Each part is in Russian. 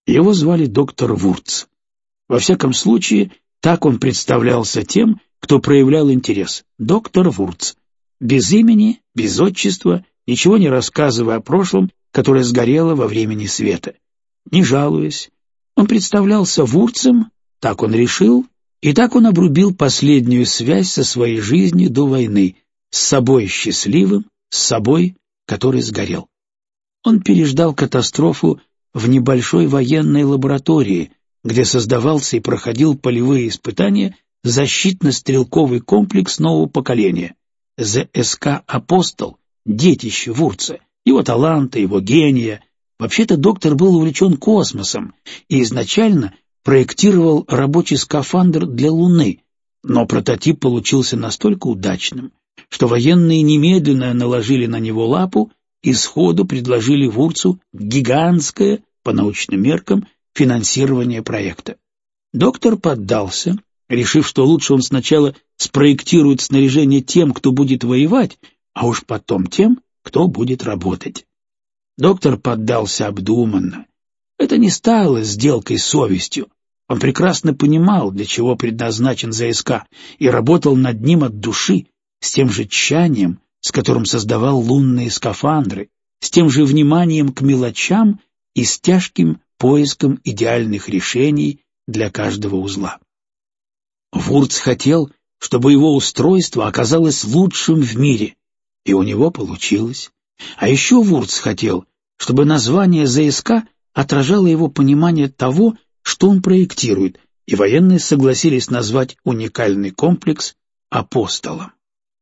Его звали доктор Вурц. Во всяком случае, так он представлялся тем, кто проявлял интерес. Доктор Вурц. Без имени, без отчества, ничего не рассказывая о прошлом, которое сгорело во времени света. Не жалуясь, он представлялся Вурцем, так он решил, и так он обрубил последнюю связь со своей жизнью до войны, с собой счастливым, с собой, который сгорел. Он переждал катастрофу в небольшой военной лаборатории, где создавался и проходил полевые испытания защитно-стрелковый комплекс нового поколения, ЗСК «Апостол», детище Вурца, его таланта, его гения. Вообще-то доктор был увлечен космосом и изначально проектировал рабочий скафандр для Луны, но прототип получился настолько удачным, что военные немедленно наложили на него лапу и сходу предложили Вурцу гигантское, по научным меркам, финансирование проекта. Доктор поддался, решив, что лучше он сначала спроектирует снаряжение тем, кто будет воевать, а уж потом тем, кто будет работать. Доктор поддался обдуманно. Это не стало сделкой с совестью. Он прекрасно понимал, для чего предназначен ЗСК, и работал над ним от души, с тем же тщанием, с которым создавал лунные скафандры, с тем же вниманием к мелочам и с тяжким поиском идеальных решений для каждого узла. Вурц хотел, чтобы его устройство оказалось лучшим в мире, и у него получилось. А еще Вурц хотел, чтобы название ЗСК отражало его понимание того, что он проектирует, и военные согласились назвать уникальный комплекс «Апостолом».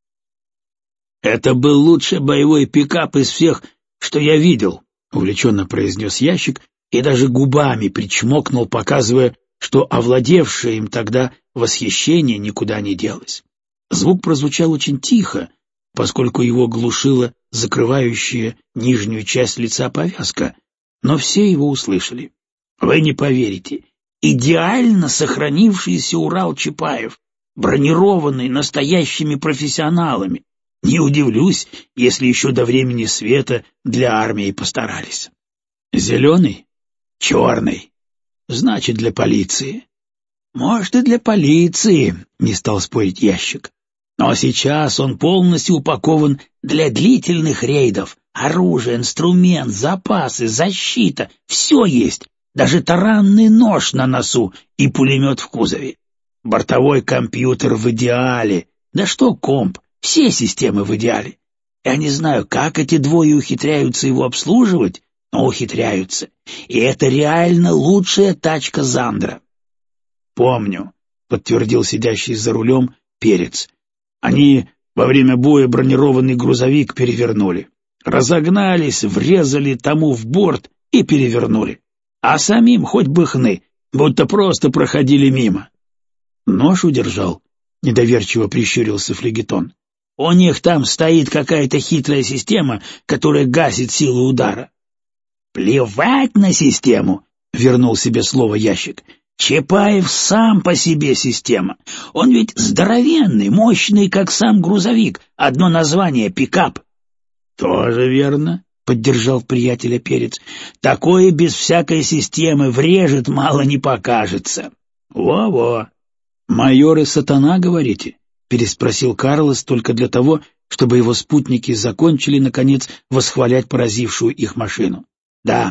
«Это был лучший боевой пикап из всех, что я видел», — увлеченно произнес Ящик и даже губами причмокнул, показывая, что овладевшее им тогда восхищение никуда не делось. Звук прозвучал очень тихо, поскольку его глушила закрывающая нижнюю часть лица повязка, но все его услышали. Вы не поверите, идеально сохранившийся Урал-Чапаев, бронированный настоящими профессионалами. Не удивлюсь, если еще до времени света для армии постарались. Зеленый? Черный. Значит, для полиции. Может, и для полиции, не стал спорить Ящик. Но сейчас он полностью упакован для длительных рейдов. Оружие, инструмент, запасы, защита — все есть. Даже таранный нож на носу и пулемет в кузове. Бортовой компьютер в идеале. Да что комп, все системы в идеале. Я не знаю, как эти двое ухитряются его обслуживать, но ухитряются. И это реально лучшая тачка Зандра. «Помню», — подтвердил сидящий за рулем Перец. «Они во время боя бронированный грузовик перевернули. Разогнались, врезали тому в борт и перевернули. А самим хоть бы хны, будто просто проходили мимо». «Нож удержал», — недоверчиво прищурился Флегетон. «У них там стоит какая-то хитрая система, которая гасит силу удара». «Плевать на систему», — вернул себе слово Ящик. «Чапаев сам по себе система. Он ведь здоровенный, мощный, как сам грузовик. Одно название — пикап». «Тоже верно», — поддержал приятеля Перец. «Такое без всякой системы врежет, мало не покажется». «Во-во». «Майор и сатана, говорите?» — переспросил Карлос только для того, чтобы его спутники закончили, наконец, восхвалять поразившую их машину. «Да».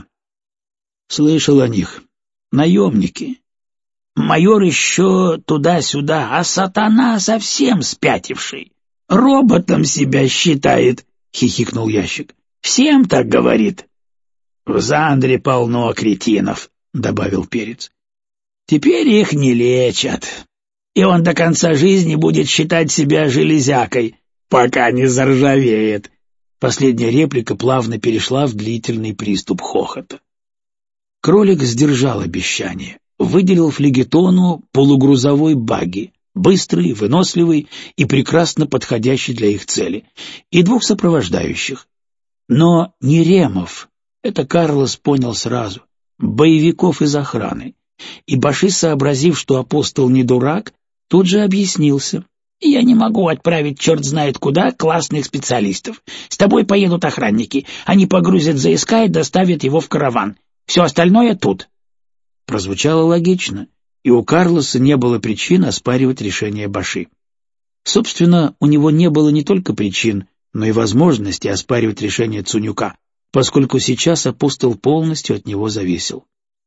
«Слышал о них. Наемники». «Майор еще туда-сюда, а сатана совсем спятивший. Роботом себя считает», — хихикнул Ящик. «Всем так говорит». «В Зандре полно кретинов», — добавил Перец. «Теперь их не лечат, и он до конца жизни будет считать себя железякой, пока не заржавеет». Последняя реплика плавно перешла в длительный приступ хохота. Кролик сдержал обещание, выделил Флегетону полугрузовой багги, быстрый, выносливый и прекрасно подходящий для их цели, и 2 сопровождающих. Но не ремов, это Карлос понял сразу, боевиков из охраны. И Баши, сообразив, что апостол не дурак, тут же объяснился. «Я не могу отправить черт знает куда классных специалистов. С тобой поедут охранники. Они погрузят ЗСК и доставят его в караван. Все остальное тут». Прозвучало логично, и у Карлоса не было причин оспаривать решение Баши. Собственно, у него не было не только причин, но и возможности оспаривать решение Цунюка, поскольку сейчас апостол полностью от него зависел.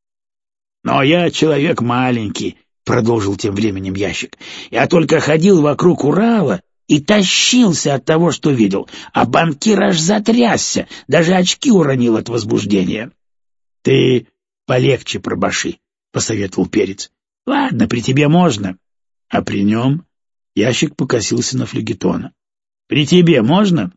«Но я человек маленький», — продолжил тем временем Ящик. «Я только ходил вокруг Урала и тащился от того, что видел, а банкир аж затрясся, даже очки уронил от возбуждения». «Ты полегче про Баши», — посоветовал Перец. «Ладно, при тебе можно». «А при нем?» — Ящик покосился на флегетона. «При тебе можно?»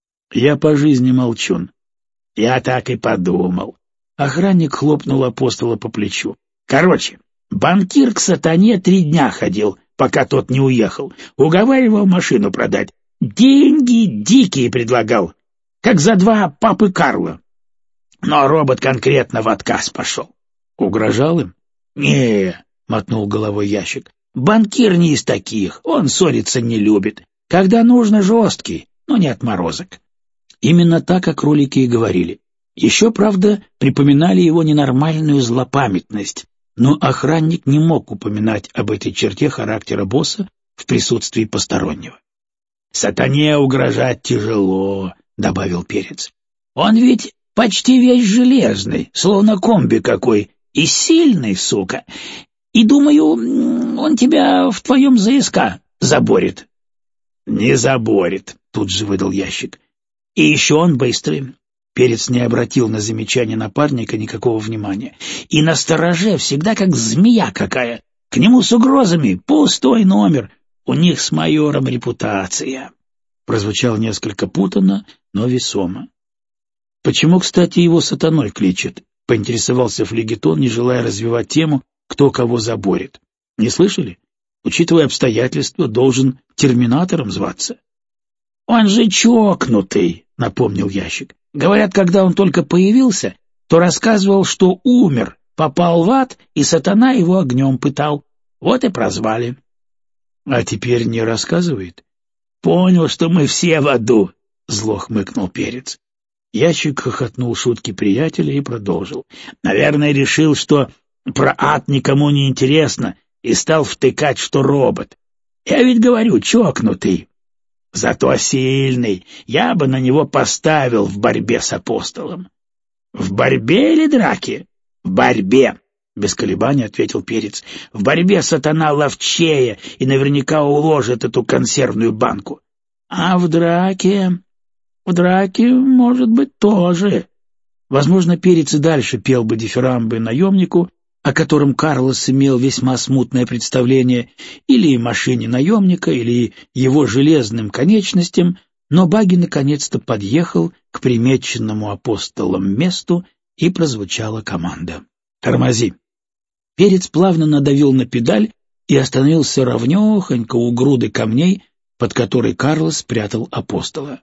«Я по жизни молчун». «Я так и подумал». Охранник хлопнул апостола по плечу. «Короче, банкир к сатане 3 дня ходил, пока тот не уехал. Уговаривал машину продать. Деньги дикие предлагал, как за 2 папы Карла. Но робот конкретно в отказ пошел». «Угрожал им?» «Не», — мотнул головой Ящик. «Банкир не из таких, он ссориться не любит. Когда нужно, жесткий, но не отморозок». Именно так, как кролики и говорили. Еще, правда, припоминали его ненормальную злопамятность, но охранник не мог упоминать об этой черте характера босса в присутствии постороннего. «Сатане угрожать тяжело», — добавил Перец. «Он ведь почти весь железный, словно комби какой, и сильный, сука. И, думаю, он тебя в твоем ЗСК заборет». «Не заборет», — тут же выдал Ящик. «И еще он быстрый». Перец не обратил на замечание напарника никакого внимания. «И настороже всегда как змея какая. К нему с угрозами пустой номер. У них с майором репутация». Прозвучало несколько путанно, но весомо. «Почему, кстати, его сатаной кличет?» — поинтересовался флегетон, не желая развивать тему, кто кого заборет. «Не слышали? Учитывая обстоятельства, должен терминатором зваться». «Он же чокнутый», — напомнил Ящик. «Говорят, когда он только появился, то рассказывал, что умер, попал в ад, и сатана его огнем пытал. Вот и прозвали». «А теперь не рассказывает?» «Понял, что мы все в аду», — зло хмыкнул Перец. Ящик хохотнул шутки приятеля и продолжил. «Наверное, решил, что про ад никому не интересно, и стал втыкать, что робот. Я ведь говорю, чокнутый. Зато сильный. Я бы на него поставил в борьбе с апостолом». «В борьбе или драке?» «В борьбе», — без колебаний ответил Перец. «В борьбе сатана ловчее и наверняка уложит эту консервную банку. А в драке... В драке, может быть, тоже». Возможно, Перец и дальше пел бы дифирамбы наемнику, о котором Карлос имел весьма смутное представление, или машине наемника, или его железным конечностям, но Баги наконец-то подъехал к примеченному апостолом месту, и прозвучала команда. «Тормози!» Перец плавно надавил на педаль и остановился ровнёхонько у груды камней, под которой Карлос спрятал апостола.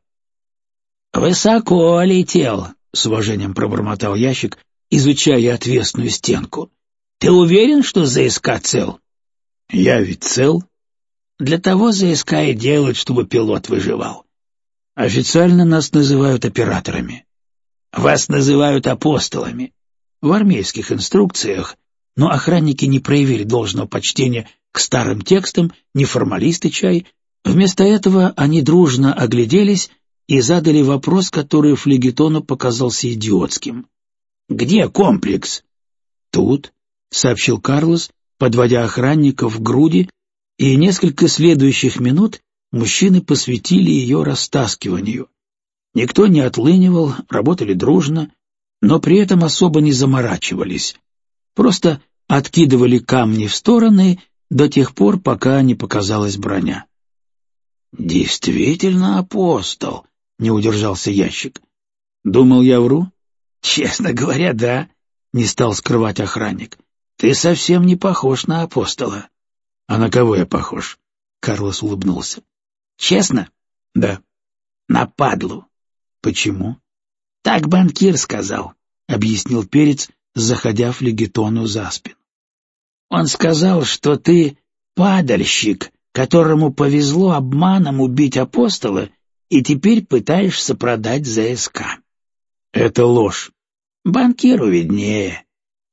«Высоко летел», — с уважением пробормотал Ящик, изучая отвесную стенку. «Ты уверен, что ЗСК цел?» «Я ведь цел». «Для того ЗСК и делают, чтобы пилот выживал». «Официально нас называют операторами». «Вас называют апостолами». В армейских инструкциях, но охранники не проявили должного почтения к старым текстам, не формалисты чай. Вместо этого они дружно огляделись и задали вопрос, который флегетону показался идиотским. «Где комплекс?» «Тут», — сообщил Карлос, подводя охранников к груди, и несколько следующих минут мужчины посвятили ее растаскиванию. Никто не отлынивал, работали дружно, но при этом особо не заморачивались. Просто откидывали камни в стороны до тех пор, пока не показалась броня. «Действительно апостол», — не удержался Ящик. «Думал, я вру?» «Честно говоря, да», — не стал скрывать охранник. «Ты совсем не похож на апостола». «А на кого я похож?» — Карлос улыбнулся. «Честно?» «Да». «На падлу». «Почему?» «Так банкир сказал», — объяснил Перец, заходя флегетону за спину. «Он сказал, что ты падальщик, которому повезло обманом убить апостола, и теперь пытаешься продать ЗСК». «Это ложь». «Банкиру виднее».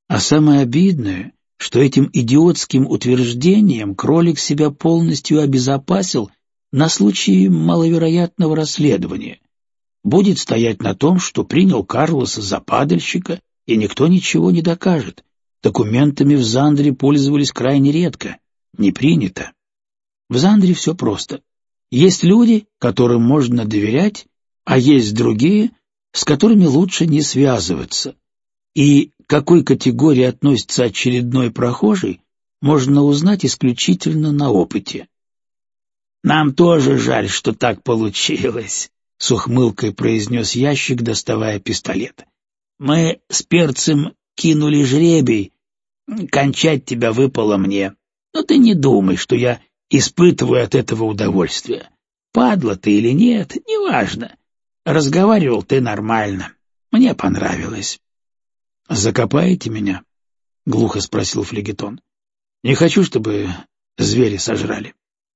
А самое обидное, что этим идиотским утверждением кролик себя полностью обезопасил на случай маловероятного расследования. Будет стоять на том, что принял Карлоса за падальщика, и никто ничего не докажет. Документами в Зандре пользовались крайне редко. Не принято. В Зандре все просто. Есть люди, которым можно доверять, а есть другие, с которыми лучше не связываться. И к какой категории относится очередной прохожий, можно узнать исключительно на опыте. «Нам тоже жаль, что так получилось», — с ухмылкой произнес ящик, доставая пистолет. «Мы с перцем кинули жребий. Кончать тебя выпало мне. Но ты не думай, что я испытываю от этого удовольствие. Падла ты или нет, неважно. Разговаривал ты нормально. Мне понравилось». «Закопаете меня?» — глухо спросил флегетон. «Не хочу, чтобы звери сожрали».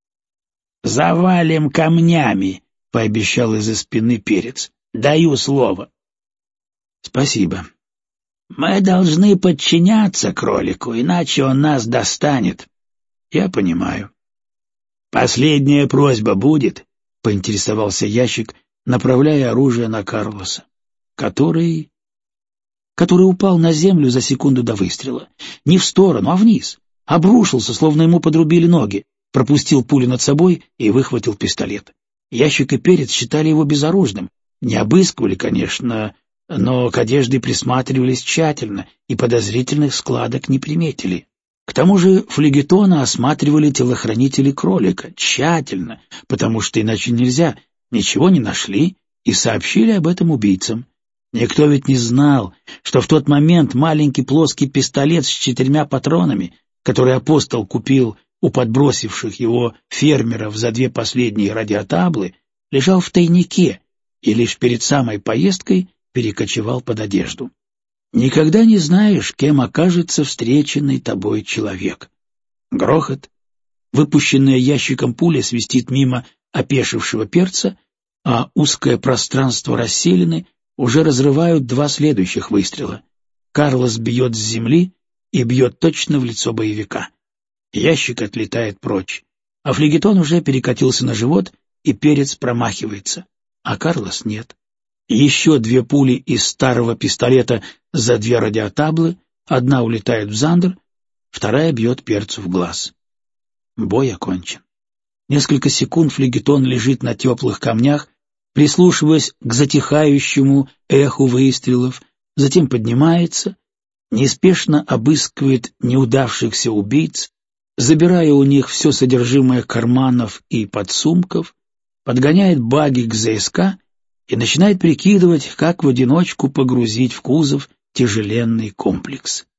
«Завалим камнями», — пообещал из-за спины перец. «Даю слово». «Спасибо». «Мы должны подчиняться кролику, иначе он нас достанет». «Я понимаю». «Последняя просьба будет?» — поинтересовался ящик, направляя оружие на Карлоса, который упал на землю за секунду до выстрела. Не в сторону, а вниз. Обрушился, словно ему подрубили ноги, пропустил пулю над собой и выхватил пистолет. Ящик и перец считали его безоружным. Не обыскивали, конечно, но к одежде присматривались тщательно и подозрительных складок не приметили. К тому же флегетона осматривали телохранители кролика тщательно, потому что иначе нельзя, ничего не нашли и сообщили об этом убийцам. Никто ведь не знал, что в тот момент маленький плоский пистолет с 4 патронами, который апостол купил у подбросивших его фермеров за 2 последние радиотаблы, лежал в тайнике и лишь перед самой поездкой перекочевал под одежду. Никогда не знаешь, кем окажется встреченный тобой человек. Грохот. Выпущенная ящиком пуля свистит мимо опешившего перца, а узкое пространство расселены уже разрывают 2 следующих выстрела. Карлос бьет с земли и бьет точно в лицо боевика. Ящик отлетает прочь, а флегетон уже перекатился на живот, и перец промахивается, а Карлос нет. Еще 2 пули из старого пистолета за 2 радиотаблы, одна улетает в Зандр, вторая бьет перцу в глаз. Бой окончен. Несколько секунд флегетон лежит на теплых камнях, прислушиваясь к затихающему эху выстрелов, затем поднимается, неспешно обыскивает неудавшихся убийц, забирая у них все содержимое карманов и подсумков, подгоняет багги к ЗСК и начинает прикидывать, как в одиночку погрузить в кузов тяжеленный комплекс.